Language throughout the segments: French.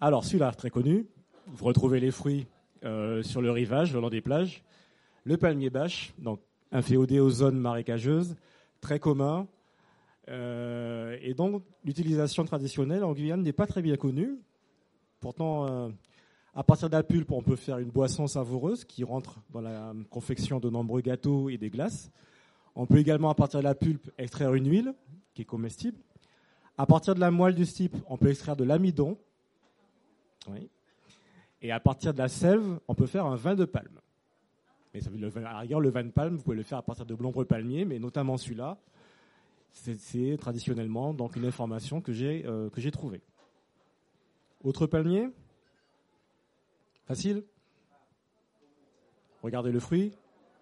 Alors, celui-là, très connu. Vous retrouvez les fruits sur le rivage, le long des plages. Le palmier bâche, donc inféodé aux zones marécageuses, très commun. Et donc, l'utilisation traditionnelle en Guyane n'est pas très bien connue. Pourtant, à partir de la pulpe, on peut faire une boisson savoureuse qui rentre dans la confection de nombreux gâteaux et des glaces. On peut également, à partir de la pulpe, extraire une huile qui est comestible. À partir de la moelle du stipe, on peut extraire de l'amidon. Oui. Et à partir de la sève, on peut faire un vin de palme. Mais à la rigueur, le vin de palme, vous pouvez le faire à partir de nombreux palmiers, mais notamment celui-là. C'est traditionnellement donc une information que j'ai trouvée. Autre palmier ? Facile ? Regardez le fruit.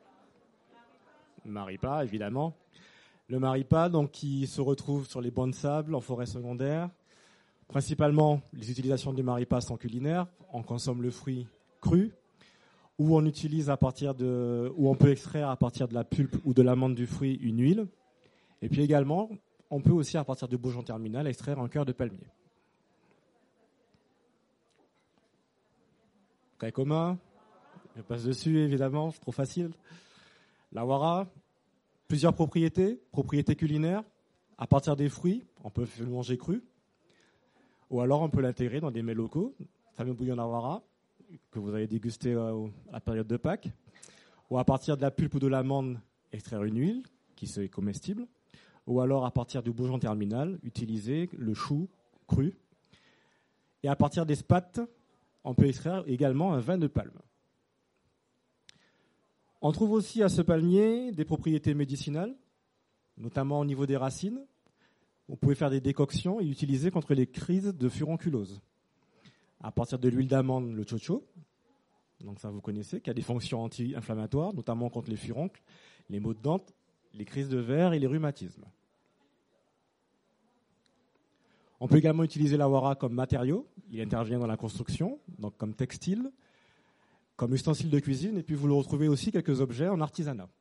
Maripa, évidemment. Le maripa, donc, qui se retrouve sur les bancs de sable en forêt secondaire. Principalement, les utilisations du maripa sont culinaires. On consomme le fruit cru, ou on utilise ou on peut extraire à partir de la pulpe ou de l'amande du fruit une huile. Et puis également, on peut aussi, à partir du bourgeon terminal, extraire un cœur de palmier. Très commun. Je passe dessus, évidemment, c'est trop facile. La wara, plusieurs propriétés culinaires. À partir des fruits, on peut le manger cru. Ou alors, on peut l'intégrer dans des mets locaux. Le fameux bouillon d'awara, que vous avez dégusté à la période de Pâques. Ou à partir de la pulpe ou de l'amande, extraire une huile qui est comestible. Ou alors, à partir du bourgeon terminal, utiliser le chou cru. Et à partir des spattes, on peut extraire également un vin de palme. On trouve aussi à ce palmier des propriétés médicinales, notamment au niveau des racines. Vous pouvez faire des décoctions et utiliser contre les crises de furonculose. À partir de l'huile d'amande, le chocho, donc ça vous connaissez, qui a des fonctions anti-inflammatoires, notamment contre les furoncles, les maux de dents, les crises de verre et les rhumatismes. On peut également utiliser la wara comme matériau. Il intervient dans la construction, donc comme textile, comme ustensile de cuisine, et puis vous le retrouvez aussi quelques objets en artisanat.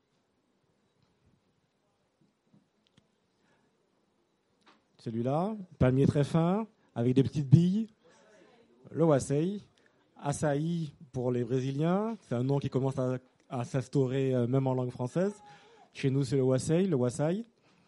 Celui-là, palmier très fin, avec des petites billes, le wasei, açaï pour les Brésiliens, c'est un nom qui commence à s'instaurer même en langue française. Chez nous, c'est le wasai.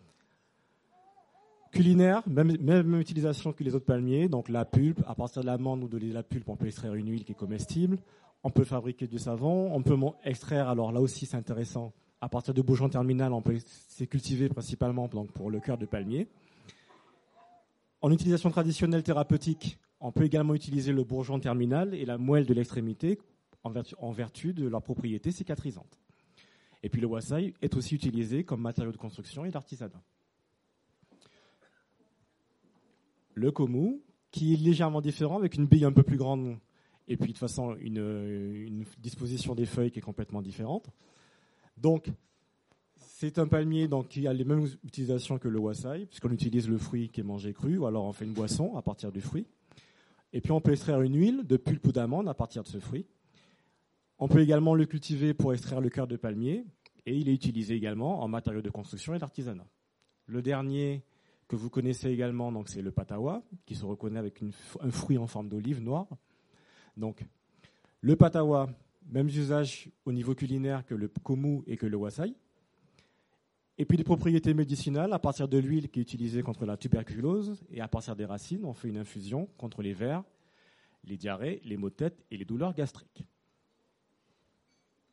Culinaire, même utilisation que les autres palmiers, donc la pulpe, à partir de l'amande ou de la pulpe, on peut extraire une huile qui est comestible, on peut fabriquer du savon, on peut extraire, alors là aussi c'est intéressant, à partir de bourgeon terminal, c'est cultivé principalement donc, pour le cœur de palmier. En utilisation traditionnelle thérapeutique, on peut également utiliser le bourgeon terminal et la moelle de l'extrémité en vertu de leur propriété cicatrisante. Et puis le wasai est aussi utilisé comme matériau de construction et d'artisanat. Le komu, qui est légèrement différent, avec une bille un peu plus grande, et puis de toute façon une disposition des feuilles qui est complètement différente. Donc, c'est un palmier donc, qui a les mêmes utilisations que le wasai, puisqu'on utilise le fruit qui est mangé cru, ou alors on fait une boisson à partir du fruit. Et puis on peut extraire une huile de pulpe ou d'amande à partir de ce fruit. On peut également le cultiver pour extraire le cœur de palmier, et il est utilisé également en matériaux de construction et d'artisanat. Le dernier que vous connaissez également, donc c'est le patawa, qui se reconnaît avec un fruit en forme d'olive noire. Donc, le patawa, mêmes usages au niveau culinaire que le komu et que le wasai. Et puis des propriétés médicinales, à partir de l'huile qui est utilisée contre la tuberculose, et à partir des racines, on fait une infusion contre les vers, les diarrhées, les maux de tête et les douleurs gastriques.